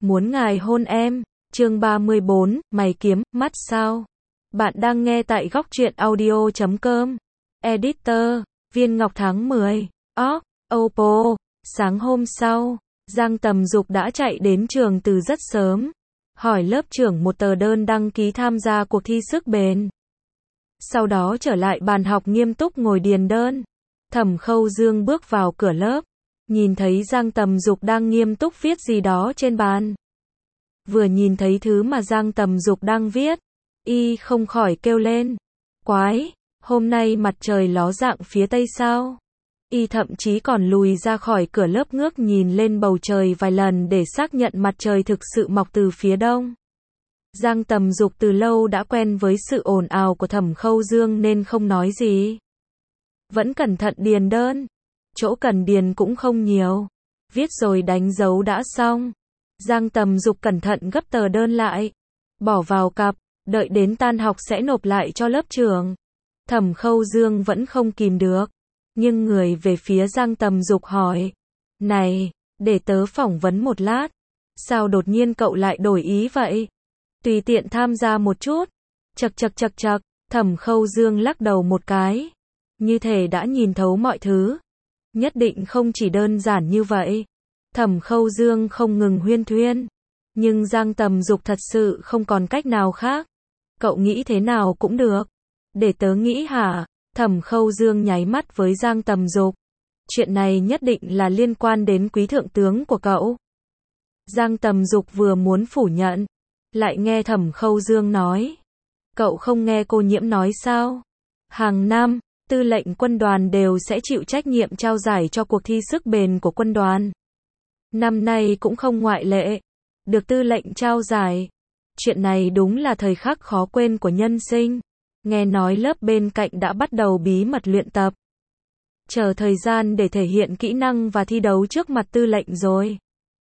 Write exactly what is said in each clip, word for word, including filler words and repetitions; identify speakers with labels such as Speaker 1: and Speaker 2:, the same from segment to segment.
Speaker 1: muốn ngài hôn em. Chương ba mươi bốn, mày kiếm, mắt sao? Bạn đang nghe tại góc truyện audio chấm com. Editor, Viên Ngọc tháng mười. Óc, Oppo. Sáng hôm sau, Giang Tầm Dục đã chạy đến trường từ rất sớm. Hỏi lớp trưởng một tờ đơn đăng ký tham gia cuộc thi sức bền. Sau đó trở lại bàn học nghiêm túc ngồi điền đơn. Thẩm Khâu Dương bước vào cửa lớp. Nhìn thấy Giang Tầm Dục đang nghiêm túc viết gì đó trên bàn. Vừa nhìn thấy thứ mà Giang Tầm Dục đang viết, y không khỏi kêu lên. Quái, hôm nay mặt trời ló dạng phía tây sao? Y thậm chí còn lùi ra khỏi cửa lớp ngước nhìn lên bầu trời vài lần để xác nhận mặt trời thực sự mọc từ phía đông. Giang Tầm Dục từ lâu đã quen với sự ồn ào của Thẩm Khâu Dương nên không nói gì. Vẫn cẩn thận điền đơn. Chỗ cần điền cũng không nhiều. Viết rồi đánh dấu đã xong. Giang Tầm Dục cẩn thận gấp tờ đơn lại. Bỏ vào cặp, đợi đến tan học sẽ nộp lại cho lớp trưởng. Thẩm Khâu Dương vẫn không kìm được. Nhưng người về phía Giang Tầm Dục hỏi. Này, để tớ phỏng vấn một lát. Sao đột nhiên cậu lại đổi ý vậy? Tùy tiện tham gia một chút. Chật chật chật chật, Thẩm Khâu Dương lắc đầu một cái. Như thể đã nhìn thấu mọi thứ. Nhất định không chỉ đơn giản như vậy. Thẩm Khâu Dương không ngừng huyên thuyên. Nhưng Giang Tầm Dục thật sự không còn cách nào khác. Cậu nghĩ thế nào cũng được. Để tớ nghĩ hả? Thẩm Khâu Dương nháy mắt với Giang Tầm Dục. Chuyện này nhất định là liên quan đến quý thượng tướng của cậu. Giang Tầm Dục vừa muốn phủ nhận. Lại nghe Thẩm Khâu Dương nói. Cậu không nghe cô Nhiễm nói sao? Hàng năm, tư lệnh quân đoàn đều sẽ chịu trách nhiệm trao giải cho cuộc thi sức bền của quân đoàn. Năm nay cũng không ngoại lệ. Được tư lệnh trao giải. Chuyện này đúng là thời khắc khó quên của nhân sinh. Nghe nói lớp bên cạnh đã bắt đầu bí mật luyện tập. Chờ thời gian để thể hiện kỹ năng và thi đấu trước mặt tư lệnh rồi.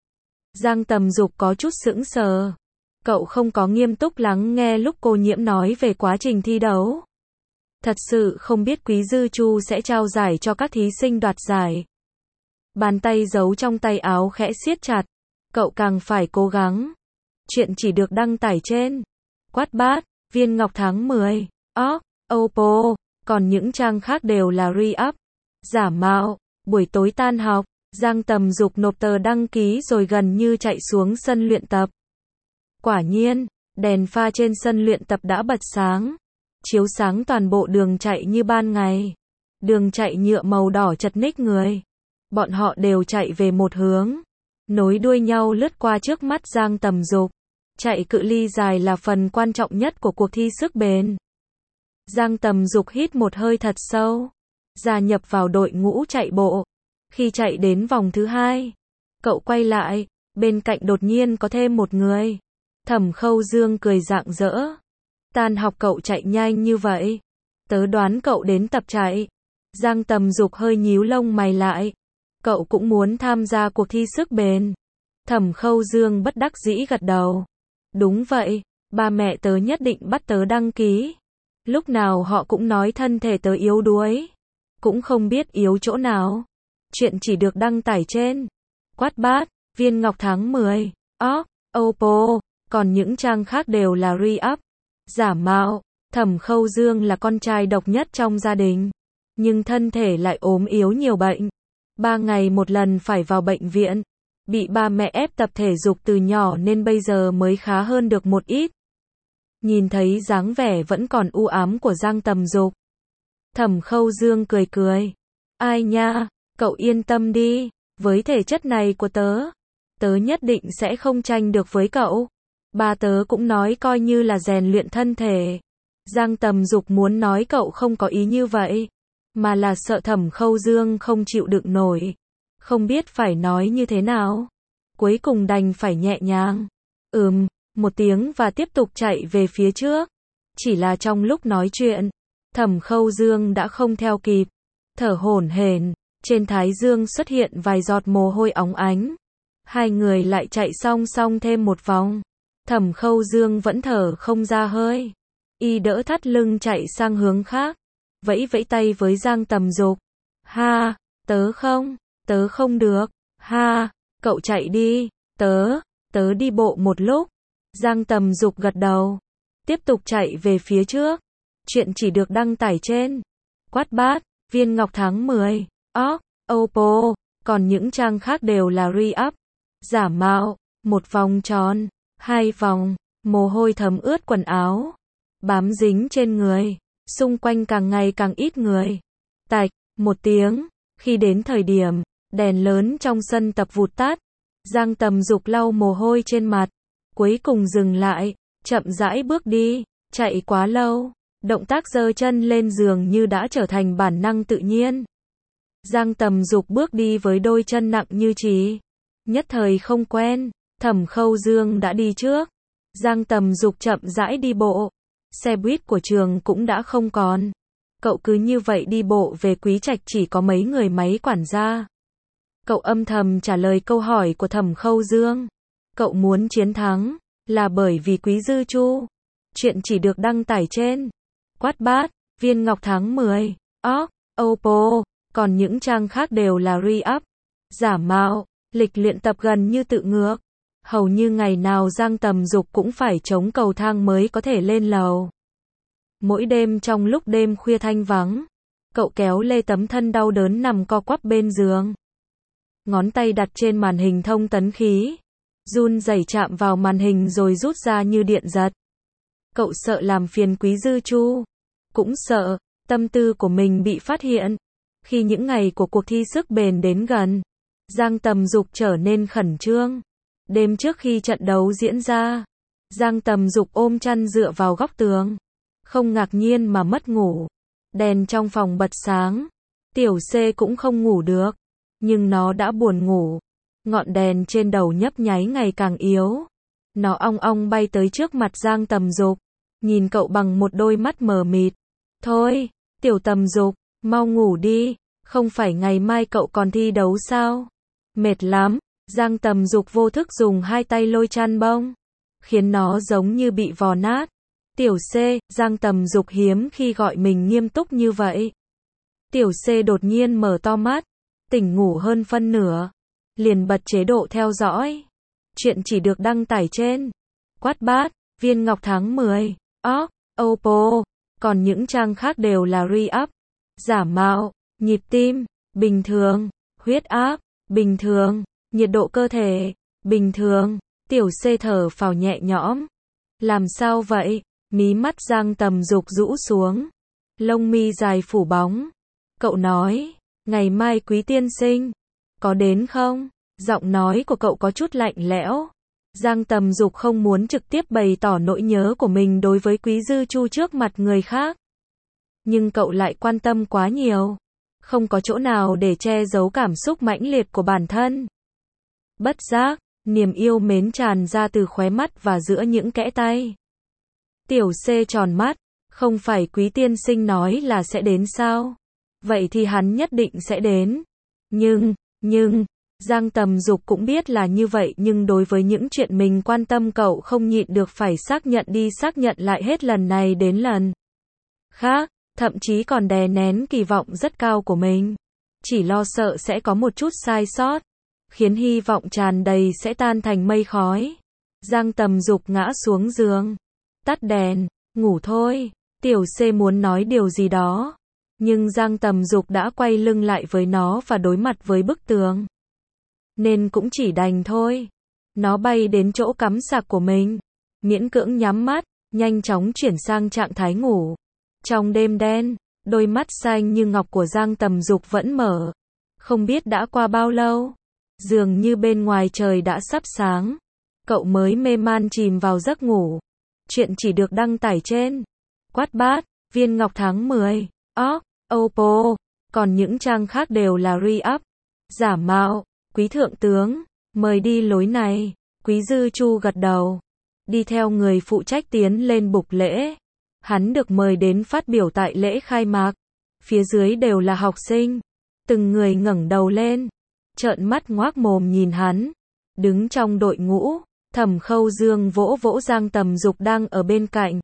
Speaker 1: Giang Tầm Dục có chút sững sờ. Cậu không có nghiêm túc lắng nghe lúc cô Nhiễm nói về quá trình thi đấu. Thật sự không biết Quý Dư Chu sẽ trao giải cho các thí sinh đoạt giải. Bàn tay giấu trong tay áo khẽ siết chặt. Cậu càng phải cố gắng. Chuyện chỉ được đăng tải trên Quát Bát, Viên Ngọc tháng mười, Óc, Oppo, còn những trang khác đều là re-up, giả mạo. Buổi tối tan học, Giang Tầm Dục nộp tờ đăng ký rồi gần như chạy xuống sân luyện tập. Quả nhiên, đèn pha trên sân luyện tập đã bật sáng, chiếu sáng toàn bộ đường chạy như ban ngày. Đường chạy nhựa màu đỏ chật ních người. Bọn họ đều chạy về một hướng, nối đuôi nhau lướt qua trước mắt Giang Tầm Dục. Chạy cự ly dài là phần quan trọng nhất của cuộc thi sức bền. Giang Tầm Dục hít một hơi thật sâu, gia nhập vào đội ngũ chạy bộ. Khi chạy đến vòng thứ hai, cậu quay lại, bên cạnh đột nhiên có thêm một người. Thẩm Khâu Dương cười rạng rỡ. Tan học cậu chạy nhanh như vậy. Tớ đoán cậu đến tập chạy. Giang Tầm Dục hơi nhíu lông mày lại. Cậu cũng muốn tham gia cuộc thi sức bền. Thẩm Khâu Dương bất đắc dĩ gật đầu. Đúng vậy, ba mẹ tớ nhất định bắt tớ đăng ký. Lúc nào họ cũng nói thân thể tớ yếu đuối. Cũng không biết yếu chỗ nào. Chuyện chỉ được đăng tải trên Quát Bát, Viên Ngọc tháng mười, Óc, Oppo, còn những trang khác đều là re-up, giả mạo. Thẩm Khâu Dương là con trai độc nhất trong gia đình, nhưng thân thể lại ốm yếu nhiều bệnh. Ba ngày một lần phải vào bệnh viện. Bị ba mẹ ép tập thể dục từ nhỏ nên bây giờ mới khá hơn được một ít. Nhìn thấy dáng vẻ vẫn còn u ám của Giang Tầm Dục, Thẩm Khâu Dương cười cười. Ai nha, cậu yên tâm đi. Với thể chất này của tớ, tớ nhất định sẽ không tranh được với cậu. Ba tớ cũng nói coi như là rèn luyện thân thể. Giang Tầm Dục muốn nói cậu không có ý như vậy, mà là sợ Thẩm Khâu Dương không chịu đựng nổi. Không biết phải nói như thế nào. Cuối cùng đành phải nhẹ nhàng. Ừm, một tiếng và tiếp tục chạy về phía trước. Chỉ là trong lúc nói chuyện, Thẩm Khâu Dương đã không theo kịp. Thở hổn hển, trên thái dương xuất hiện vài giọt mồ hôi óng ánh. Hai người lại chạy song song thêm một vòng. Thẩm Khâu Dương vẫn thở không ra hơi. Y đỡ thắt lưng chạy sang hướng khác. Vẫy vẫy tay với Giang Tầm Dục. Ha, tớ không, tớ không được. Ha, cậu chạy đi. Tớ, Tớ đi bộ một lúc. Giang Tầm Dục gật đầu. Tiếp tục chạy về phía trước. Chuyện chỉ được đăng tải trên Quát Bát, Viên Ngọc tháng mười, Org, Oppo, còn những trang khác đều là re-up, giả mạo, một vòng tròn, hai vòng, mồ hôi thấm ướt quần áo, bám dính trên người, xung quanh càng ngày càng ít người. Tạch, một tiếng, khi đến thời điểm, đèn lớn trong sân tập vụt tắt, Giang Tầm Dục lau mồ hôi trên mặt, cuối cùng dừng lại, chậm rãi bước đi, chạy quá lâu. Động tác giơ chân lên giường như đã trở thành bản năng tự nhiên. Giang Tầm Dục bước đi với đôi chân nặng như chì. Nhất thời không quen, Thẩm Khâu Dương đã đi trước. Giang Tầm Dục chậm rãi đi bộ. Xe buýt của trường cũng đã không còn. Cậu cứ như vậy đi bộ về Quý Trạch chỉ có mấy người máy quản gia. Cậu âm thầm trả lời câu hỏi của Thẩm Khâu Dương. Cậu muốn chiến thắng, là bởi vì Quý Dư Chu. Chuyện chỉ được đăng tải trên Quát Bát, Viên Ngọc tháng mười, Org, Oppo, còn những trang khác đều là re-up, giả mạo, lịch luyện tập gần như tự ngược. Hầu như ngày nào Giang Tầm Dục cũng phải chống cầu thang mới có thể lên lầu. Mỗi đêm trong lúc đêm khuya thanh vắng, cậu kéo lê tấm thân đau đớn nằm co quắp bên giường. Ngón tay đặt trên màn hình thông tấn khí, run rẩy chạm vào màn hình rồi rút ra như điện giật. Cậu sợ làm phiền Quý Dư Chu, cũng sợ tâm tư của mình bị phát hiện. Khi những ngày của cuộc thi sức bền đến gần, Giang Tầm Dục trở nên khẩn trương. Đêm trước khi trận đấu diễn ra, Giang Tầm Dục ôm chăn dựa vào góc tường, không ngạc nhiên mà mất ngủ. Đèn trong phòng bật sáng, Tiểu C cũng không ngủ được, nhưng nó đã buồn ngủ. Ngọn đèn trên đầu nhấp nháy ngày càng yếu. Nó ong ong bay tới trước mặt Giang Tầm Dục, nhìn cậu bằng một đôi mắt mờ mịt. Thôi, Tiểu Tầm Dục, mau ngủ đi, không phải ngày mai cậu còn thi đấu sao? Mệt lắm. Giang Tầm Dục vô thức dùng hai tay lôi chăn bông, khiến nó giống như bị vò nát. Tiểu C, Giang Tầm Dục hiếm khi gọi mình nghiêm túc như vậy. Tiểu C đột nhiên mở to mắt, tỉnh ngủ hơn phân nửa, liền bật chế độ theo dõi. Chuyện chỉ được đăng tải trên Quát Bát, Viên Ngọc tháng mười, Org, Oppo, còn những trang khác đều là re-up, giả mạo, nhịp tim, bình thường, huyết áp, bình thường, nhiệt độ cơ thể, bình thường. Tiểu C thở phào nhẹ nhõm. Làm sao vậy? Mí mắt Giang Tầm Dục rũ xuống, lông mi dài phủ bóng. Cậu nói, ngày mai Quý tiên sinh có đến không? Giọng nói của cậu có chút lạnh lẽo. Giang Tầm Dục không muốn trực tiếp bày tỏ nỗi nhớ của mình đối với Quý Dư Chu trước mặt người khác. Nhưng cậu lại quan tâm quá nhiều, không có chỗ nào để che giấu cảm xúc mãnh liệt của bản thân. Bất giác, niềm yêu mến tràn ra từ khóe mắt và giữa những kẽ tay. Tiểu C tròn mắt, không phải Quý tiên sinh nói là sẽ đến sao? Vậy thì hắn nhất định sẽ đến. Nhưng, nhưng, Giang Tầm Dục cũng biết là như vậy, nhưng đối với những chuyện mình quan tâm cậu không nhịn được phải xác nhận đi xác nhận lại hết lần này đến lần khác, thậm chí còn đè nén kỳ vọng rất cao của mình. Chỉ lo sợ sẽ có một chút sai sót, khiến hy vọng tràn đầy sẽ tan thành mây khói. Giang Tầm Dục ngã xuống giường, tắt đèn, ngủ thôi. Tiểu C muốn nói điều gì đó, nhưng Giang Tầm Dục đã quay lưng lại với nó và đối mặt với bức tường, nên cũng chỉ đành thôi. Nó bay đến chỗ cắm sạc của mình, miễn cưỡng nhắm mắt, nhanh chóng chuyển sang trạng thái ngủ. Trong đêm đen, đôi mắt xanh như ngọc của Giang Tầm Dục vẫn mở. Không biết đã qua bao lâu, dường như bên ngoài trời đã sắp sáng, cậu mới mê man chìm vào giấc ngủ. Chuyện chỉ được đăng tải trên Quát Bát, Viên Ngọc tháng mười, Org, Oppo, còn những trang khác đều là re-up, giả mạo. Quý thượng tướng, mời đi lối này. Quý Dư Chu gật đầu, đi theo người phụ trách tiến lên bục lễ. Hắn được mời đến phát biểu tại lễ khai mạc. Phía dưới đều là học sinh, từng người ngẩng đầu lên, trợn mắt ngoác mồm nhìn hắn. Đứng trong đội ngũ, Thẩm Khâu Dương vỗ vỗ Giang Tầm Dục đang ở bên cạnh.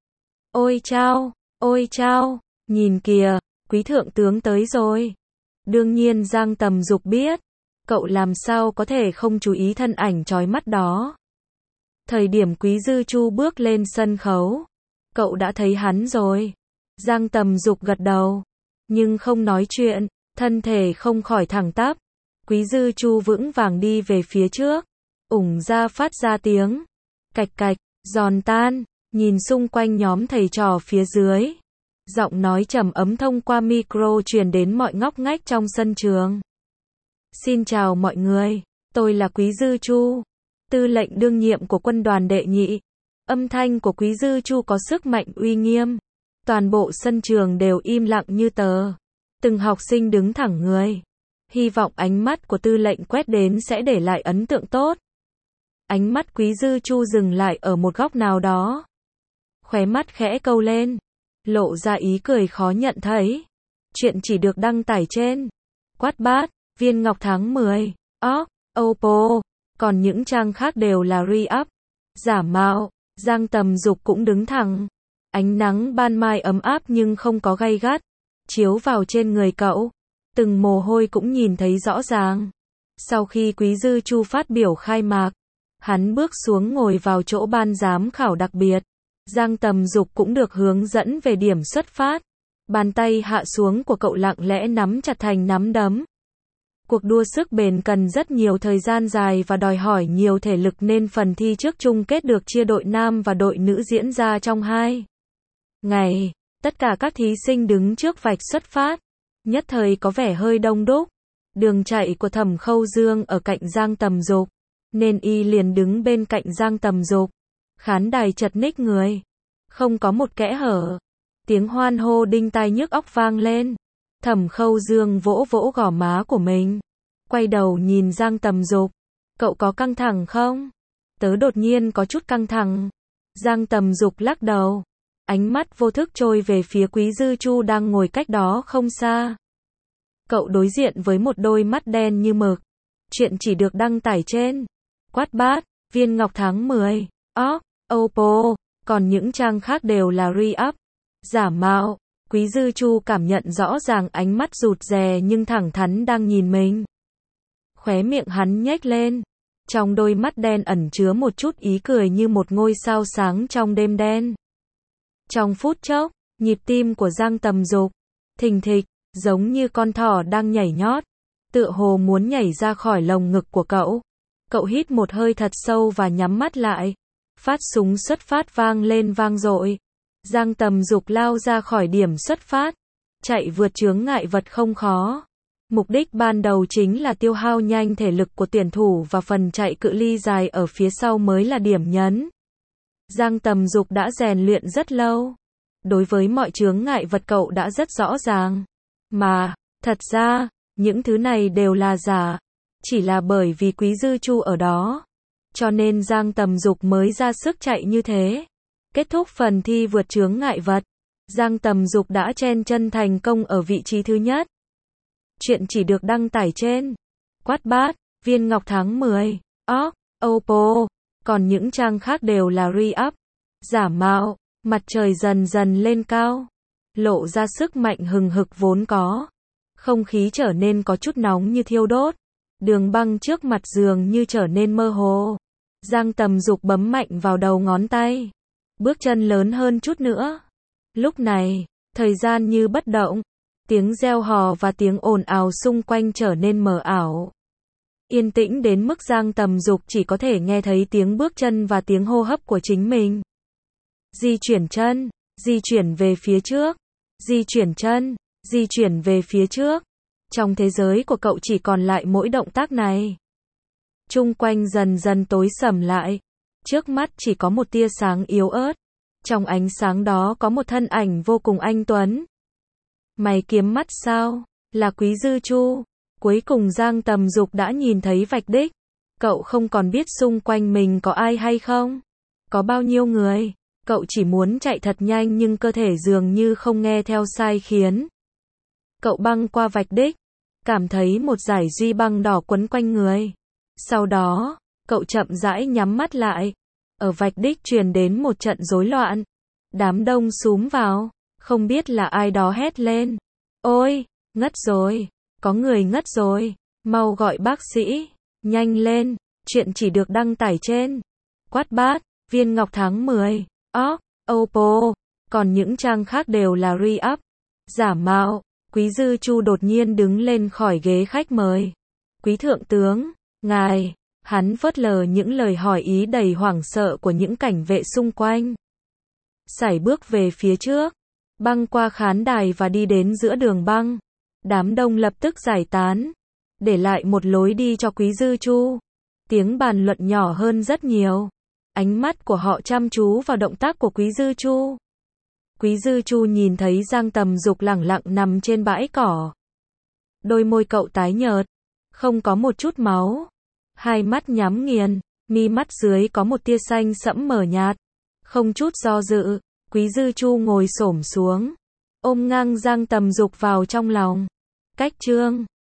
Speaker 1: Ôi chao, ôi chao, nhìn kìa, Quý thượng tướng tới rồi. Đương nhiên Giang Tầm Dục biết, cậu làm sao có thể không chú ý thân ảnh chói mắt đó. Thời điểm Quý Dư Chu bước lên sân khấu, cậu đã thấy hắn rồi. Giang Tầm Dục gật đầu, nhưng không nói chuyện, thân thể không khỏi thẳng tắp. Quý Dư Chu vững vàng đi về phía trước, ủng ra phát ra tiếng cạch cạch, giòn tan, nhìn xung quanh nhóm thầy trò phía dưới. Giọng nói trầm ấm thông qua micro truyền đến mọi ngóc ngách trong sân trường. Xin chào mọi người, tôi là Quý Dư Chu, tư lệnh đương nhiệm của quân đoàn đệ nhị. Âm thanh của Quý Dư Chu có sức mạnh uy nghiêm. Toàn bộ sân trường đều im lặng như tờ. Từng học sinh đứng thẳng người. Hy vọng ánh mắt của tư lệnh quét đến sẽ để lại ấn tượng tốt. Ánh mắt Quý Dư Chu dừng lại ở một góc nào đó. Khóe mắt khẽ câu lên, lộ ra ý cười khó nhận thấy. Chuyện chỉ được đăng tải trên Quát Bát, Viên Ngọc tháng mười, Org, Oppo, còn những trang khác đều là re-up, giả mạo. Giang Tầm Dục cũng đứng thẳng. Ánh nắng ban mai ấm áp nhưng không có gay gắt, chiếu vào trên người cậu. Từng mồ hôi cũng nhìn thấy rõ ràng. Sau khi Quý Dư Chu phát biểu khai mạc, hắn bước xuống ngồi vào chỗ ban giám khảo đặc biệt. Giang Tầm Dục cũng được hướng dẫn về điểm xuất phát. Bàn tay hạ xuống của cậu lặng lẽ nắm chặt thành nắm đấm. Cuộc đua sức bền cần rất nhiều thời gian dài và đòi hỏi nhiều thể lực nên phần thi trước chung kết được chia đội nam và đội nữ diễn ra trong hai ngày. Tất cả các thí sinh đứng trước vạch xuất phát. Nhất thời có vẻ hơi đông đúc. Đường chạy của Thẩm Khâu Dương ở cạnh Giang Tầm Dục, nên y liền đứng bên cạnh Giang Tầm Dục. Khán đài chật ních người, không có một kẽ hở. Tiếng hoan hô đinh tai nhức óc vang lên. Thẩm Khâu Dương vỗ vỗ gò má của mình, quay đầu nhìn Giang Tầm Dục. Cậu có căng thẳng không? Tớ đột nhiên có chút căng thẳng. Giang Tầm Dục lắc đầu, ánh mắt vô thức trôi về phía Quý Dư Chu đang ngồi cách đó không xa. Cậu đối diện với một đôi mắt đen như mực. Chuyện chỉ được đăng tải trên Quát Bát, Viên Ngọc tháng mười, Org, Oppo, còn những trang khác đều là re-up, giả mạo. Quý Dư Chu cảm nhận rõ ràng ánh mắt rụt rè nhưng thẳng thắn đang nhìn mình. Khóe miệng hắn nhếch lên. Trong đôi mắt đen ẩn chứa một chút ý cười như một ngôi sao sáng trong đêm đen. Trong phút chốc, nhịp tim của Giang Tầm Dục thình thịch, giống như con thỏ đang nhảy nhót, tựa hồ muốn nhảy ra khỏi lồng ngực của cậu. Cậu hít một hơi thật sâu và nhắm mắt lại. Phát súng xuất phát vang lên vang dội. Giang Tầm Dục lao ra khỏi điểm xuất phát. Chạy vượt chướng ngại vật không khó. Mục đích ban đầu chính là tiêu hao nhanh thể lực của tuyển thủ và phần chạy cự ly dài ở phía sau mới là điểm nhấn. Giang Tầm Dục đã rèn luyện rất lâu. Đối với mọi chướng ngại vật cậu đã rất rõ ràng. Mà, thật ra, những thứ này đều là giả. Chỉ là bởi vì Quý Dư Chu ở đó, cho nên Giang Tầm Dục mới ra sức chạy như thế. Kết thúc phần thi vượt chướng ngại vật, Giang Tầm Dục đã chen chân thành công ở vị trí thứ nhất. Chuyện chỉ được đăng tải trên Quát Bát, Viên Ngọc tháng mười, Org, Oppo, còn những trang khác đều là re-up, giả mạo. Mặt trời dần dần lên cao, lộ ra sức mạnh hừng hực vốn có. Không khí trở nên có chút nóng như thiêu đốt. Đường băng trước mặt dường như trở nên mơ hồ. Giang Tầm Dục bấm mạnh vào đầu ngón tay. Bước chân lớn hơn chút nữa. Lúc này, thời gian như bất động. Tiếng reo hò và tiếng ồn ào xung quanh trở nên mờ ảo. Yên tĩnh đến mức Giang Tầm Dục chỉ có thể nghe thấy tiếng bước chân và tiếng hô hấp của chính mình. Di chuyển chân, di chuyển về phía trước, di chuyển chân, di chuyển về phía trước. Trong thế giới của cậu chỉ còn lại mỗi động tác này. Chung quanh dần dần tối sầm lại. Trước mắt chỉ có một tia sáng yếu ớt. Trong ánh sáng đó có một thân ảnh vô cùng anh tuấn. Mày kiếm mắt sao? Là Quý Dư Chu. Cuối cùng Giang Tầm Dục đã nhìn thấy vạch đích. Cậu không còn biết xung quanh mình có ai hay không? Có bao nhiêu người? Cậu chỉ muốn chạy thật nhanh nhưng cơ thể dường như không nghe theo sai khiến. Cậu băng qua vạch đích, cảm thấy một dải duy băng đỏ quấn quanh người. Sau đó, cậu chậm rãi nhắm mắt lại. Ở vạch đích truyền đến một trận rối loạn. Đám đông xúm vào, không biết là ai đó hét lên. Ôi, ngất rồi, có người ngất rồi, mau gọi bác sĩ, nhanh lên, chuyện chỉ được đăng tải trên Quát Bát, Viên Ngọc tháng mười, ó, Oppo, còn những trang khác đều là re-up, giả mạo. Quý Dư Chu đột nhiên đứng lên khỏi ghế khách mời. Quý thượng tướng, ngài, hắn phớt lờ những lời hỏi ý đầy hoảng sợ của những cảnh vệ xung quanh. Sải bước về phía trước, băng qua khán đài và đi đến giữa đường băng. Đám đông lập tức giải tán, để lại một lối đi cho Quý Dư Chu. Tiếng bàn luận nhỏ hơn rất nhiều. Ánh mắt của họ chăm chú vào động tác của Quý Dư Chu. Quý Dư Chu nhìn thấy Giang Tầm Dục lẳng lặng nằm trên bãi cỏ. Đôi môi cậu tái nhợt, không có một chút máu. Hai mắt nhắm nghiền, mi mắt dưới có một tia xanh sẫm mờ nhạt. Không chút do dự, Quý Dư Chu ngồi xổm xuống, ôm ngang Giang Tầm Dục vào trong lòng. Cách chương